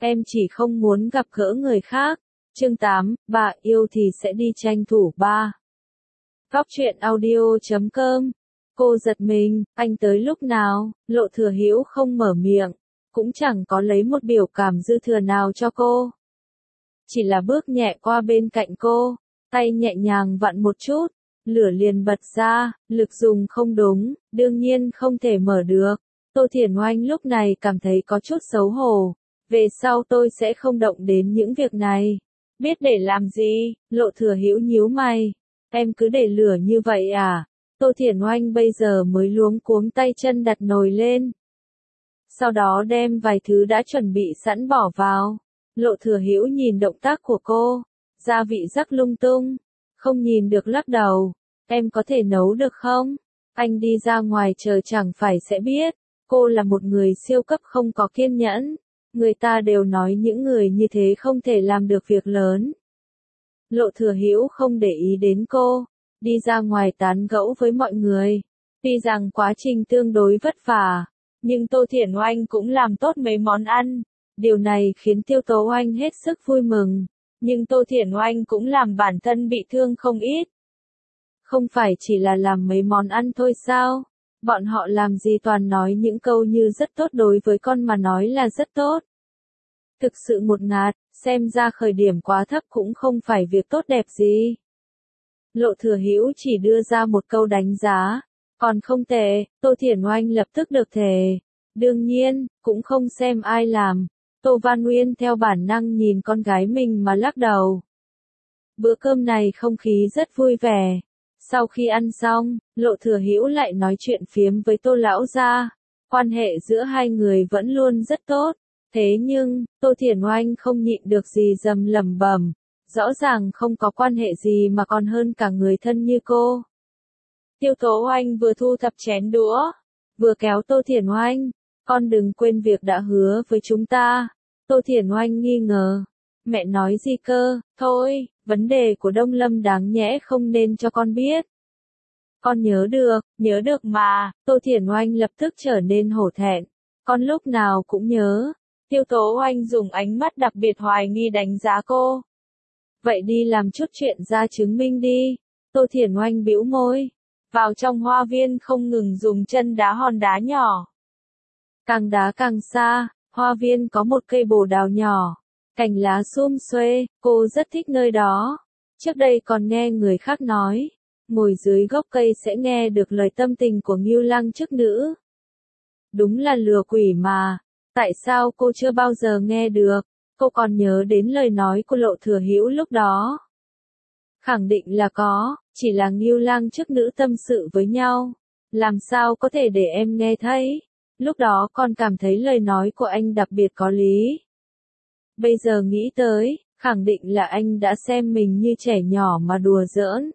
em chỉ không muốn gặp gỡ người khác. Chương 8, bà yêu thì sẽ đi tranh thủ ba. Góc truyện audio.com. Cô giật mình, anh tới lúc nào? Lộ Thừa Hữu không mở miệng, cũng chẳng có lấy một biểu cảm dư thừa nào cho cô. Chỉ là bước nhẹ qua bên cạnh cô, tay nhẹ nhàng vặn một chút, lửa liền bật ra, lực dùng không đúng, đương nhiên không thể mở được. Tô Thiển Oanh lúc này cảm thấy có chút xấu hổ, về sau tôi sẽ không động đến những việc này. Biết để làm gì? Lộ Thừa Hữu nhíu mày. Em cứ để lửa như vậy à? Tô Thiển Oanh bây giờ mới luống cuống tay chân đặt nồi lên. Sau đó đem vài thứ đã chuẩn bị sẵn bỏ vào. Lộ Thừa Hữu nhìn động tác của cô, gia vị rắc lung tung, không nhìn được lắc đầu. Em có thể nấu được không? Anh đi ra ngoài chờ chẳng phải sẽ biết. Cô là một người siêu cấp không có kiên nhẫn. Người ta đều nói những người như thế không thể làm được việc lớn. Lộ Thừa Hữu không để ý đến cô, đi ra ngoài tán gẫu với mọi người. Tuy rằng quá trình tương đối vất vả, nhưng Tô Thiển Oanh cũng làm tốt mấy món ăn. Điều này khiến Tiêu Tố Oanh hết sức vui mừng, nhưng Tô Thiển Oanh cũng làm bản thân bị thương không ít. Không phải chỉ là làm mấy món ăn thôi sao? Bọn họ làm gì toàn nói những câu như rất tốt, đối với con mà nói là rất tốt. Thực sự một ngạt, xem ra khởi điểm quá thấp cũng không phải việc tốt đẹp gì. Lộ Thừa Hữu chỉ đưa ra một câu đánh giá, còn không tệ. Tô Thiển Oanh lập tức được thề. Đương nhiên, cũng không xem ai làm. Tô Văn Uyên theo bản năng nhìn con gái mình mà lắc đầu. Bữa cơm này không khí rất vui vẻ. Sau khi ăn xong, Lộ Thừa Hữu lại nói chuyện phiếm với Tô lão gia. Quan hệ giữa hai người vẫn luôn rất tốt. Thế nhưng, Tô Thiển Oanh không nhịn được gì dầm lẩm bẩm. Rõ ràng không có quan hệ gì mà còn hơn cả người thân như cô. Tiêu Tố Oanh vừa thu thập chén đũa, vừa kéo Tô Thiển Oanh. Con đừng quên việc đã hứa với chúng ta. Tô Thiển Oanh nghi ngờ. Mẹ nói gì cơ? Thôi, vấn đề của Đông Lâm đáng nhẽ không nên cho con biết. Con nhớ được mà. Tô Thiển Oanh lập tức trở nên hổ thẹn. Con lúc nào cũng nhớ. Tiêu Tố Oanh dùng ánh mắt đặc biệt hoài nghi đánh giá cô. Vậy đi làm chút chuyện ra chứng minh đi. Tô Thiển Oanh bĩu môi. Vào trong hoa viên không ngừng dùng chân đá hòn đá nhỏ. Càng đá càng xa, hoa viên có một cây bồ đào nhỏ. Cành lá sum xuê, cô rất thích nơi đó. Trước đây còn nghe người khác nói, ngồi dưới gốc cây sẽ nghe được lời tâm tình của Ngưu Lăng chức nữ. Đúng là lừa quỷ mà. Tại sao cô chưa bao giờ nghe được? Cô còn nhớ đến lời nói của Lộ Thừa Hữu lúc đó. Khẳng định là có, chỉ là Ngưu Lang chức nữ tâm sự với nhau. Làm sao có thể để em nghe thấy? Lúc đó con cảm thấy lời nói của anh đặc biệt có lý. Bây giờ nghĩ tới, khẳng định là anh đã xem mình như trẻ nhỏ mà đùa giỡn.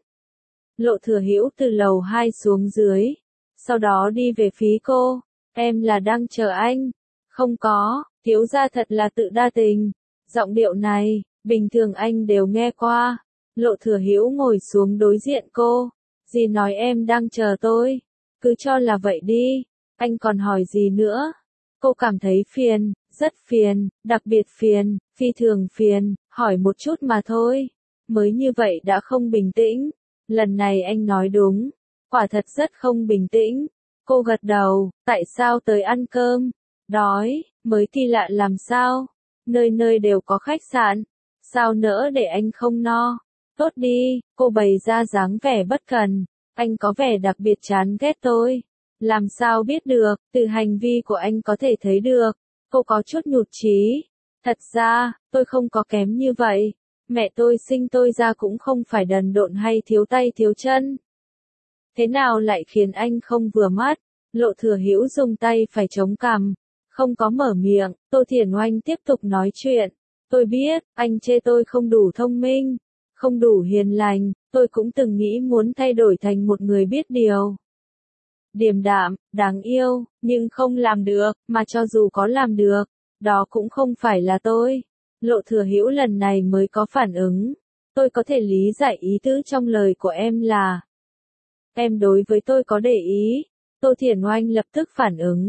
Lộ Thừa Hữu từ lầu 2 xuống dưới, sau đó đi về phía cô. Em là đang chờ anh. Không có, thiếu gia thật là tự đa tình. Giọng điệu này, bình thường anh đều nghe qua. Lộ Thừa Hữu ngồi xuống đối diện cô. Dì nói em đang chờ tôi. Cứ cho là vậy đi. Anh còn hỏi gì nữa? Cô cảm thấy phiền, rất phiền, đặc biệt phiền, phi thường phiền, hỏi một chút mà thôi. Mới như vậy đã không bình tĩnh. Lần này anh nói đúng. Quả thật rất không bình tĩnh. Cô gật đầu, tại sao tới ăn cơm? Đói, mới kỳ lạ làm sao? Nơi nơi đều có khách sạn. Sao nỡ để anh không no? Tốt đi, cô bày ra dáng vẻ bất cần. Anh có vẻ đặc biệt chán ghét tôi. Làm sao biết được, từ hành vi của anh có thể thấy được. Cô có chút nhụt chí. Thật ra, tôi không có kém như vậy. Mẹ tôi sinh tôi ra cũng không phải đần độn hay thiếu tay thiếu chân. Thế nào lại khiến anh không vừa mắt? Lộ Thừa Hữu dùng tay phải chống cằm, không có mở miệng. Tô Thiển Oanh tiếp tục nói chuyện. Tôi biết, anh chê tôi không đủ thông minh, không đủ hiền lành. Tôi cũng từng nghĩ muốn thay đổi thành một người biết điều, điềm đạm, đáng yêu, nhưng không làm được, mà cho dù có làm được, đó cũng không phải là tôi. Lộ Thừa Hữu lần này mới có phản ứng. Tôi có thể lý giải ý tứ trong lời của em là em đối với tôi có để ý. Tô Thiển Oanh lập tức phản ứng.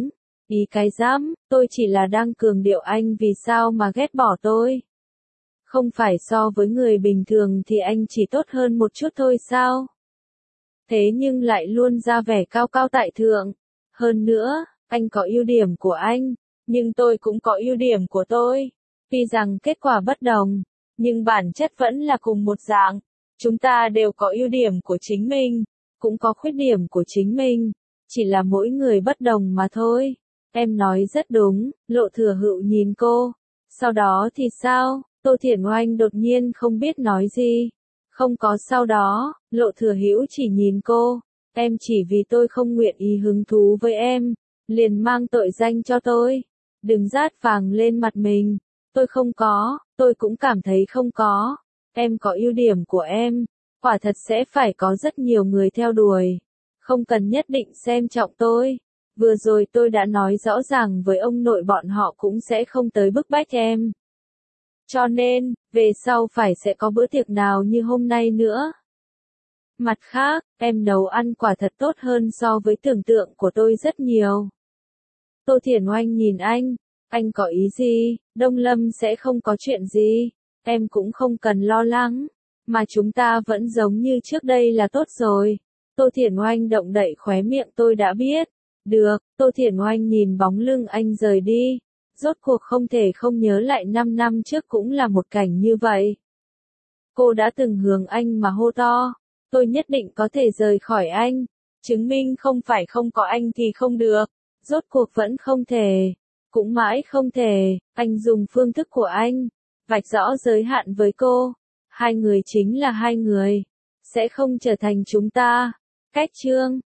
Ý cái dám, tôi chỉ là đang cường điệu anh vì sao mà ghét bỏ tôi. Không phải so với người bình thường thì anh chỉ tốt hơn một chút thôi sao? Thế nhưng lại luôn ra vẻ cao cao tại thượng. Hơn nữa, anh có ưu điểm của anh, nhưng tôi cũng có ưu điểm của tôi. Tuy rằng kết quả bất đồng, nhưng bản chất vẫn là cùng một dạng. Chúng ta đều có ưu điểm của chính mình, cũng có khuyết điểm của chính mình, chỉ là mỗi người bất đồng mà thôi. Em nói rất đúng, Lộ Thừa Hữu nhìn cô. Sau đó thì sao? Tô Thiển Oanh đột nhiên không biết nói gì. Không có sau đó, Lộ Thừa Hữu chỉ nhìn cô. Em chỉ vì tôi không nguyện ý hứng thú với em, liền mang tội danh cho tôi. Đừng rát vàng lên mặt mình. Tôi không có, tôi cũng cảm thấy không có. Em có ưu điểm của em, quả thật sẽ phải có rất nhiều người theo đuổi. Không cần nhất định xem trọng tôi. Vừa rồi tôi đã nói rõ ràng với ông nội bọn họ cũng sẽ không tới bức bách em. Cho nên, về sau phải sẽ có bữa tiệc nào như hôm nay nữa. Mặt khác, em nấu ăn quả thật tốt hơn so với tưởng tượng của tôi rất nhiều. Tô Thiển Oanh nhìn anh có ý gì? Đông Lâm sẽ không có chuyện gì, em cũng không cần lo lắng, mà chúng ta vẫn giống như trước đây là tốt rồi. Tô Thiển Oanh động đậy khóe miệng tôi đã biết. Được, Tô Thiển Oanh nhìn bóng lưng anh rời đi. Rốt cuộc không thể không nhớ lại 5 năm trước cũng là một cảnh như vậy. Cô đã từng hướng anh mà hô to, tôi nhất định có thể rời khỏi anh, chứng minh không phải không có anh thì không được. Rốt cuộc vẫn không thể, cũng mãi không thể, anh dùng phương thức của anh, vạch rõ giới hạn với cô. Hai người chính là hai người, sẽ không trở thành chúng ta. Cách chương